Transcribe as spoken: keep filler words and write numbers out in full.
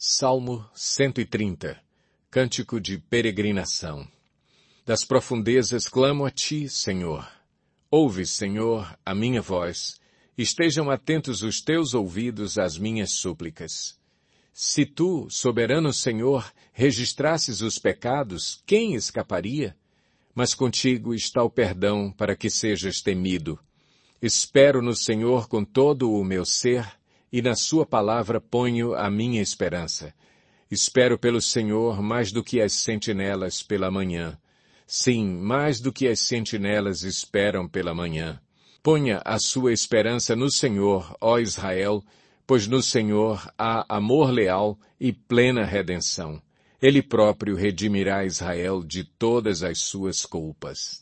Salmo cento e trinta, Cântico de peregrinação. Das profundezas clamo a ti, Senhor. Ouve, Senhor, a minha voz. Estejam atentos os teus ouvidos às minhas súplicas. Se tu, soberano Senhor, registrasses os pecados, quem escaparia? Mas contigo está o perdão para que sejas temido. Espero no Senhor com todo o meu ser, e na sua palavra ponho a minha esperança. Espero pelo Senhor mais do que as sentinelas pela manhã. Sim, mais do que as sentinelas esperam pela manhã. Ponha a sua esperança no Senhor, ó Israel, pois no Senhor há amor leal e plena redenção. Ele próprio redimirá Israel de todas as suas culpas.